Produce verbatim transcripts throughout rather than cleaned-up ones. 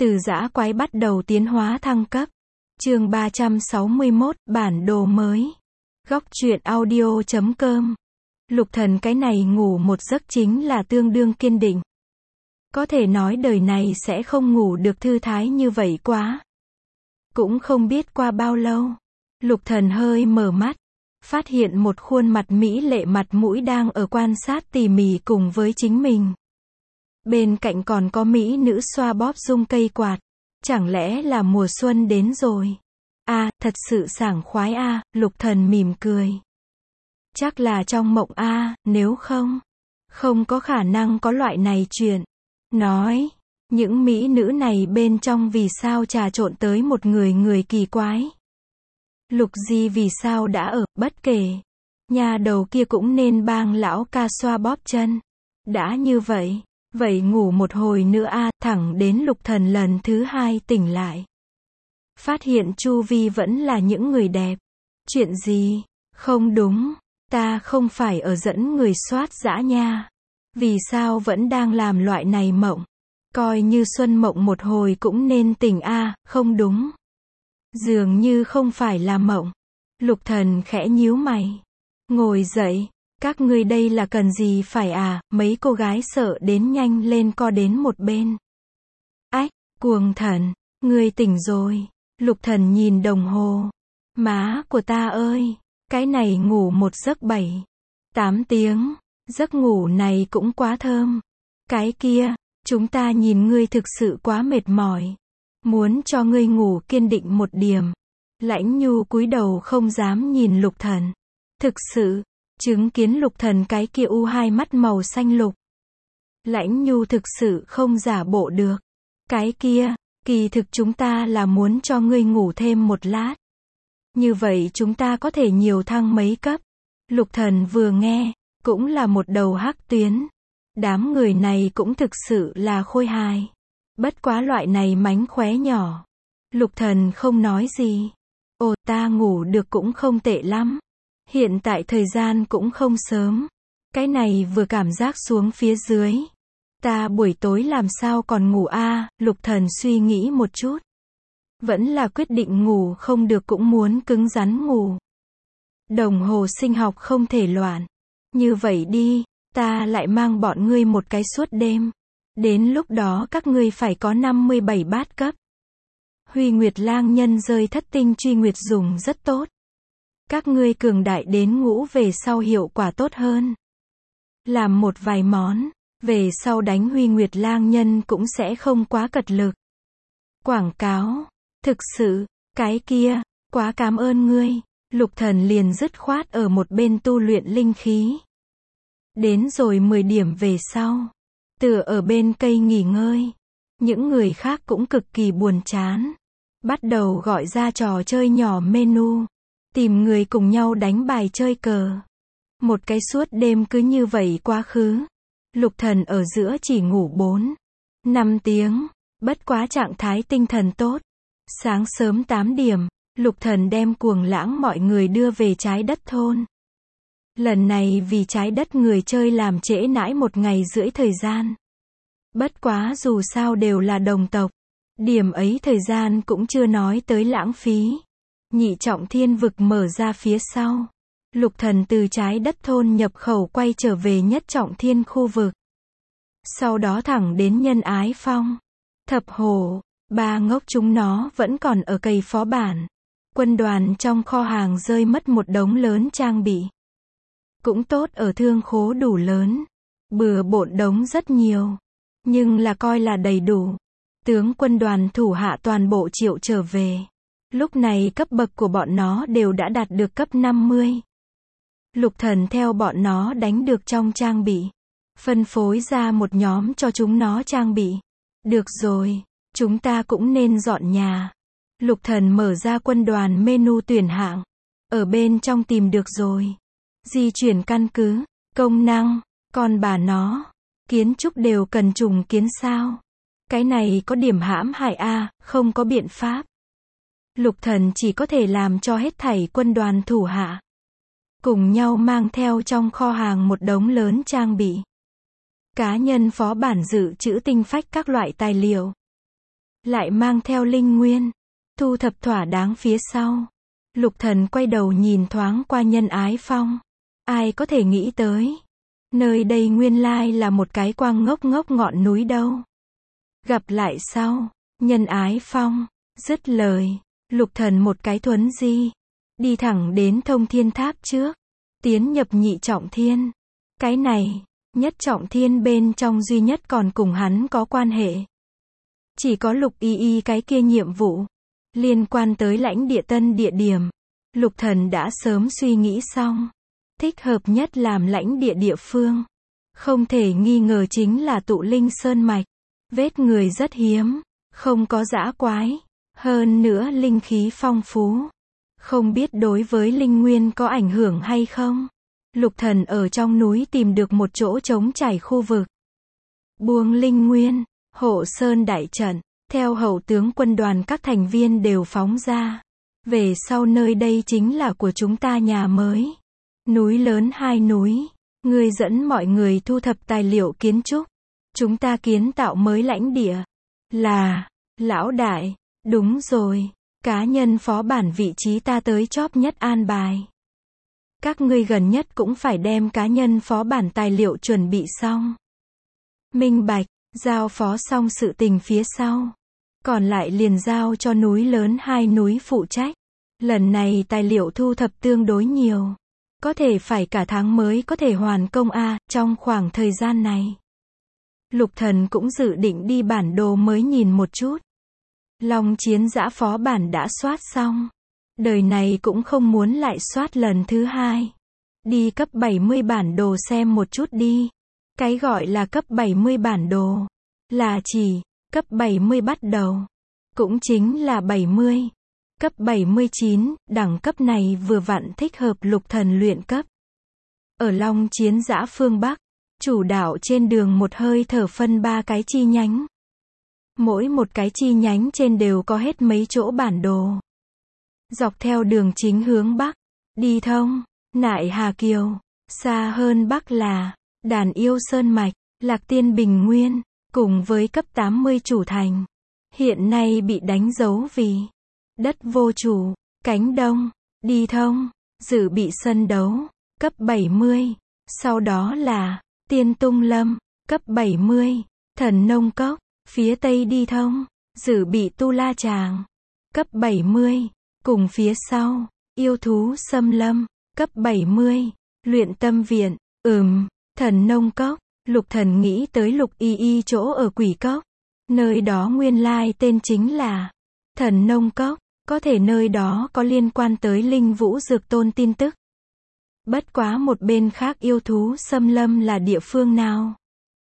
Từ dã quái bắt đầu tiến hóa thăng cấp. Chương ba trăm sáu mươi mốt, bản đồ mới. Góc truyện audio chấm com. Lục Thần cái này ngủ một giấc chính là tương đương kiên định. Có thể nói đời này sẽ không ngủ được thư thái như vậy quá. Cũng không biết qua bao lâu, Lục Thần hơi mở mắt, phát hiện một khuôn mặt mỹ lệ mặt mũi đang ở quan sát tỉ mỉ cùng với chính mình. Bên cạnh còn có mỹ nữ xoa bóp rung cây quạt. Chẳng lẽ là mùa xuân đến rồi? A, à, thật sự sảng khoái a, à, Lục Thần mỉm cười. Chắc là trong mộng a, à, nếu không, không có khả năng có loại này chuyện. Nói, những mỹ nữ này bên trong vì sao trà trộn tới một người người kỳ quái. Lục Di vì sao đã ở, bất kể. Nhà đầu kia cũng nên bang lão ca xoa bóp chân. Đã như vậy. Vậy ngủ một hồi nữa a, à, thẳng đến Lục Thần lần thứ hai tỉnh lại. Phát hiện chu vi vẫn là những người đẹp. Chuyện gì? Không đúng, ta không phải ở dẫn người soát dã nha. Vì sao vẫn đang làm loại này mộng? Coi như xuân mộng một hồi cũng nên tỉnh a, à, không đúng. Dường như không phải là mộng. Lục Thần khẽ nhíu mày. Ngồi dậy. Các ngươi đây là cần gì phải à, mấy cô gái sợ đến nhanh lên co đến một bên. Ách, Cuồng Thần, ngươi tỉnh rồi. Lục Thần nhìn đồng hồ. Má của ta ơi, cái này ngủ một giấc bảy, tám tiếng, giấc ngủ này cũng quá thơm. Cái kia, chúng ta nhìn ngươi thực sự quá mệt mỏi. Muốn cho ngươi ngủ kiên định một điểm. Lãnh Nhu cúi đầu không dám nhìn Lục Thần. Thực sự. Chứng kiến Lục Thần cái kia u hai mắt màu xanh lục. Lãnh Nhu thực sự không giả bộ được. Cái kia, kỳ thực chúng ta là muốn cho ngươi ngủ thêm một lát. Như vậy chúng ta có thể nhiều thăng mấy cấp. Lục Thần vừa nghe, cũng là một đầu hắc tuyến. Đám người này cũng thực sự là khôi hài. Bất quá loại này mánh khóe nhỏ. Lục Thần không nói gì. Ồ, ta ngủ được cũng không tệ lắm. Hiện tại thời gian cũng không sớm. Cái này vừa cảm giác xuống phía dưới. Ta buổi tối làm sao còn ngủ a, à, Lục Thần suy nghĩ một chút. Vẫn là quyết định ngủ không được cũng muốn cứng rắn ngủ. Đồng hồ sinh học không thể loạn. Như vậy đi, ta lại mang bọn ngươi một cái suốt đêm. Đến lúc đó các ngươi phải có năm mươi bảy bát cấp. Huy Nguyệt Lang nhân rơi thất tinh truy nguyệt dùng rất tốt. Các ngươi cường đại đến ngũ về sau hiệu quả tốt hơn. Làm một vài món, về sau đánh Huy Nguyệt Lang nhân cũng sẽ không quá cật lực. Quảng cáo, thực sự, cái kia, quá cảm ơn ngươi. Lục Thần liền dứt khoát ở một bên tu luyện linh khí. Đến rồi mười điểm về sau, tựa ở bên cây nghỉ ngơi. Những người khác cũng cực kỳ buồn chán. Bắt đầu gọi ra trò chơi nhỏ menu. Tìm người cùng nhau đánh bài chơi cờ. Một cái suốt đêm cứ như vậy quá khứ. Lục Thần ở giữa chỉ ngủ bốn, năm tiếng. Bất quá trạng thái tinh thần tốt. Sáng sớm tám điểm, Lục Thần đem Cuồng Lãng mọi người đưa về trái đất thôn. Lần này vì trái đất người chơi làm trễ nãi một ngày rưỡi thời gian. Bất quá dù sao đều là đồng tộc. Điểm ấy thời gian cũng chưa nói tới lãng phí. Nhị trọng thiên vực mở ra phía sau. Lục Thần từ trái đất thôn nhập khẩu quay trở về nhất trọng thiên khu vực. Sau đó thẳng đến Nhân Ái Phong. Thập Hổ, ba ngốc chúng nó vẫn còn ở cày phó bản. Quân đoàn trong kho hàng rơi mất một đống lớn trang bị. Cũng tốt ở thương khố đủ lớn. Bừa bộn đống rất nhiều. Nhưng là coi là đầy đủ. Tướng quân đoàn thủ hạ toàn bộ triệu trở về. Lúc này cấp bậc của bọn nó đều đã đạt được cấp năm mươi. Lục Thần theo bọn nó đánh được trong trang bị. Phân phối ra một nhóm cho chúng nó trang bị. Được rồi, chúng ta cũng nên dọn nhà. Lục Thần mở ra quân đoàn menu tuyển hạng. Ở bên trong tìm được rồi. Di chuyển căn cứ, công năng, còn bà nó. Kiến trúc đều cần trùng kiến sao. Cái này có điểm hãm hại a, à, không có biện pháp. Lục Thần chỉ có thể làm cho hết thảy quân đoàn thủ hạ cùng nhau mang theo trong kho hàng một đống lớn trang bị. Cá nhân phó bản dự trữ tinh phách các loại tài liệu. lại mang theo linh nguyên, thu thập thỏa đáng phía sau. Lục Thần quay đầu nhìn thoáng qua Nhân Ái Phong. Ai có thể nghĩ tới, nơi đây nguyên lai là một cái quang ngốc ngốc ngọn núi đâu. Gặp lại sau, Nhân Ái Phong, dứt lời, Lục Thần một cái thuấn di, đi thẳng đến Thông Thiên Tháp trước, tiến nhập nhị trọng thiên. Cái này, nhất trọng thiên bên trong duy nhất còn cùng hắn có quan hệ. Chỉ có Lục Y Y cái kia nhiệm vụ, liên quan tới lãnh địa tân địa điểm, Lục Thần đã sớm suy nghĩ xong. Thích hợp nhất làm lãnh địa địa phương, không thể nghi ngờ chính là Tụ Linh Sơn Mạch. Vết người rất hiếm, không có dã quái, hơn nữa linh khí phong phú. Không biết đối với linh nguyên có ảnh hưởng hay không? Lục Thần ở trong núi tìm được một chỗ trống trải khu vực. Buông linh nguyên, hộ sơn đại trận, theo hậu tướng quân đoàn các thành viên đều phóng ra. Về sau nơi đây chính là của chúng ta nhà mới. Núi lớn hai núi, ngươi dẫn mọi người thu thập tài liệu kiến trúc. Chúng ta kiến tạo mới lãnh địa. Là, lão đại, đúng rồi, cá nhân phó bản vị trí ta tới chóp nhất an bài. Các ngươi gần nhất cũng phải đem cá nhân phó bản tài liệu chuẩn bị xong. Minh bạch, giao phó xong sự tình phía sau. Còn lại liền giao cho núi lớn hai núi phụ trách. Lần này tài liệu thu thập tương đối nhiều. Có thể phải cả tháng mới có thể hoàn công a, trong khoảng thời gian này. Lục Thần cũng dự định đi bản đồ mới nhìn một chút. Long Chiến Dã phó bản đã soát xong. Đời này cũng không muốn lại soát lần thứ hai. Đi cấp bảy mươi bản đồ xem một chút đi. Cái gọi là cấp bảy mươi bản đồ, là chỉ, cấp bảy mươi bắt đầu. Cũng chính là bảy mươi. Cấp bảy mươi chín, đẳng cấp này vừa vặn thích hợp Lục Thần luyện cấp. Ở Long Chiến Dã phương Bắc, chủ đạo trên đường một hơi thở phân ba cái chi nhánh. Mỗi một cái chi nhánh trên đều có hết mấy chỗ bản đồ. Dọc theo đường chính hướng Bắc, đi thông, Nại Hà Kiều, xa hơn Bắc là, Đàn Yêu Sơn Mạch, Lạc Tiên Bình Nguyên, cùng với cấp tám mươi chủ thành. Hiện nay bị đánh dấu vì đất vô chủ, cánh đông, đi thông, dự bị sân đấu, cấp bảy mươi. Sau đó là Tiên Tung Lâm, cấp bảy mươi, Thần Nông Cốc, phía tây đi thông, dự bị Tu La Tràng, cấp bảy mươi, cùng phía sau, Yêu Thú Xâm Lâm, cấp bảy mươi, Luyện Tâm Viện, ừm, Thần Nông Cốc. Lục Thần nghĩ tới Lục Y Y chỗ ở Quỷ Cốc. Nơi đó nguyên lai tên chính là Thần Nông Cốc, có thể nơi đó có liên quan tới Linh Vũ Dược Tôn tin tức. Bất quá một bên khác Yêu Thú Xâm Lâm là địa phương nào?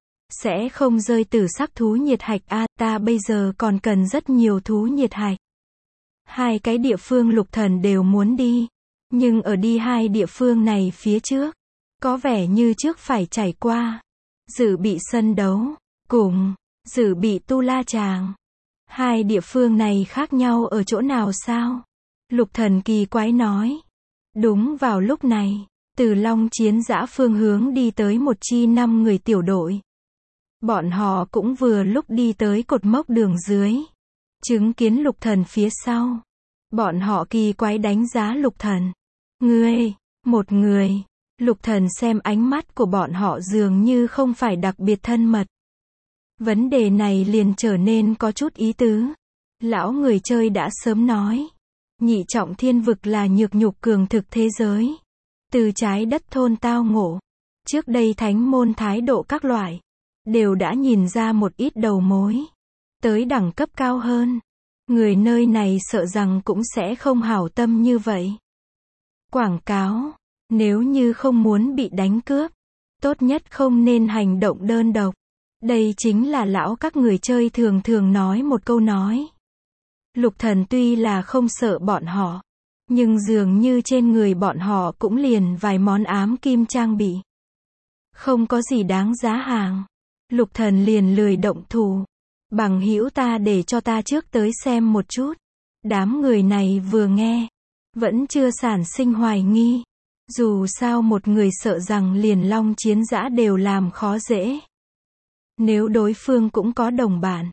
Sẽ không rơi tử sắc thú nhiệt hạch a, à, ta bây giờ còn cần rất nhiều thú nhiệt hạch. Hai cái địa phương Lục Thần đều muốn đi, nhưng ở đi hai địa phương này phía trước, có vẻ như trước phải trải qua dự bị sân đấu, cùng dự bị Tu La Tràng. Hai địa phương này khác nhau ở chỗ nào sao? Lục Thần kỳ quái nói. Đúng vào lúc này, từ Long Chiến Dã phương hướng đi tới một chi năm người tiểu đội. Bọn họ cũng vừa lúc đi tới cột mốc đường dưới. Chứng kiến Lục Thần phía sau. Bọn họ kỳ quái đánh giá Lục Thần. Ngươi, một người. Lục Thần xem ánh mắt của bọn họ dường như không phải đặc biệt thân mật. Vấn đề này liền trở nên có chút ý tứ. Lão người chơi đã sớm nói. Nhị trọng thiên vực là nhược nhục cường thực thế giới. Từ trái đất thôn tao ngộ. Trước đây thánh môn thái độ các loại. Đều đã nhìn ra một ít đầu mối. Tới đẳng cấp cao hơn. Người nơi này sợ rằng cũng sẽ không hảo tâm như vậy. Quảng cáo. Nếu như không muốn bị đánh cướp. Tốt nhất không nên hành động đơn độc. Đây chính là lão các người chơi thường thường nói một câu nói. Lục Thần tuy là không sợ bọn họ. Nhưng dường như trên người bọn họ cũng liền vài món ám kim trang bị. Không có gì đáng giá hàng. Lục Thần liền lười động thủ. Bằng hữu ta để cho ta trước tới xem một chút. Đám người này vừa nghe. Vẫn chưa sản sinh hoài nghi. Dù sao một người sợ rằng liền Long Chiến Dã đều làm khó dễ. Nếu đối phương cũng có đồng bạn.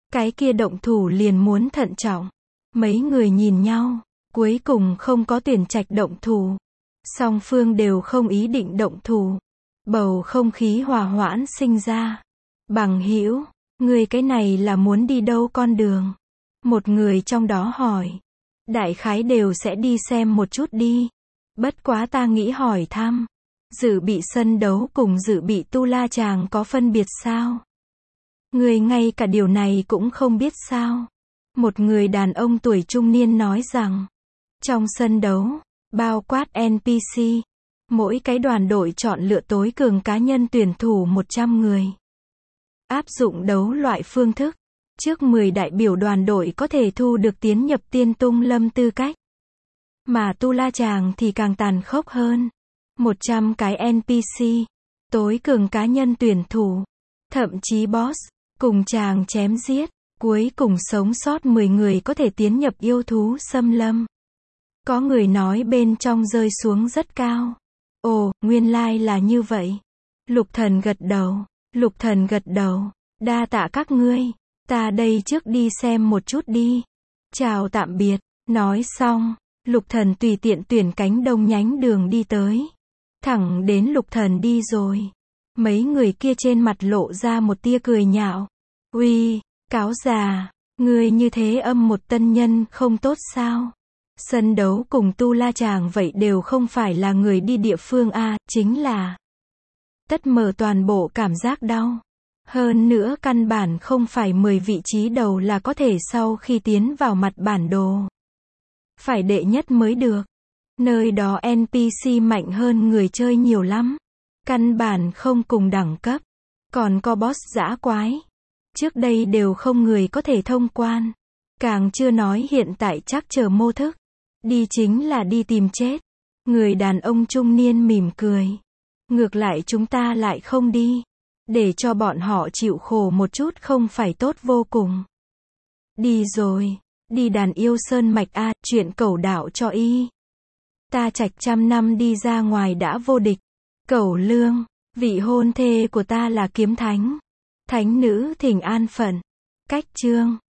Cái kia động thủ liền muốn thận trọng. Mấy người nhìn nhau, cuối cùng không có tuyển trạch động thủ. Song phương đều không ý định động thủ. Bầu không khí hòa hoãn sinh ra. Bằng hữu, người cái này là muốn đi đâu con đường? Một người trong đó hỏi. Đại khái đều sẽ đi xem một chút đi. Bất quá ta nghĩ hỏi thăm. Dự bị sân đấu cùng dự bị tu la chàng có phân biệt sao? Người ngay cả điều này cũng không biết sao? Một người đàn ông tuổi trung niên nói rằng. Trong sân đấu, bao quát en pê xê, mỗi cái đoàn đội chọn lựa tối cường cá nhân tuyển thủ một trăm người. Áp dụng đấu loại phương thức. Trước mười đại biểu đoàn đội có thể thu được tiến nhập tiên tung lâm tư cách. Mà tu la chàng thì càng tàn khốc hơn. một trăm cái en pê xê, tối cường cá nhân tuyển thủ, thậm chí boss, cùng chàng chém giết, cuối cùng sống sót mười người có thể tiến nhập yêu thú xâm lâm. Có người nói bên trong rơi xuống rất cao. Ồ, nguyên lai là như vậy. Lục Thần gật đầu, Lục Thần gật đầu, đa tạ các ngươi, ta đây trước đi xem một chút đi. Chào tạm biệt, nói xong, Lục Thần tùy tiện tuyển cánh đông nhánh đường đi tới. Thẳng đến Lục Thần đi rồi. Mấy người kia trên mặt lộ ra một tia cười nhạo. Uy, cáo già, ngươi như thế âm một tân nhân không tốt sao? Sân đấu cùng tu la chàng vậy đều không phải là người đi địa phương A, chính là tất mở toàn bộ cảm giác đau. Hơn nữa căn bản không phải mười vị trí đầu là có thể sau khi tiến vào mặt bản đồ. Phải đệ nhất mới được. Nơi đó en pê xê mạnh hơn người chơi nhiều lắm. Căn bản không cùng đẳng cấp. Còn có boss dã quái. Trước đây đều không người có thể thông quan. Càng chưa nói hiện tại chắc chờ mô thức. Đi chính là đi tìm chết. Người đàn ông trung niên mỉm cười. Ngược lại chúng ta lại không đi. Để cho bọn họ chịu khổ một chút không phải tốt vô cùng. Đi rồi. Đi đàn yêu sơn mạch A, chuyện cẩu đạo cho y. Ta trạch trăm năm đi ra ngoài đã vô địch. Cẩu lương, vị hôn thê của ta là kiếm thánh. Thánh nữ thỉnh an phận. Cách chương.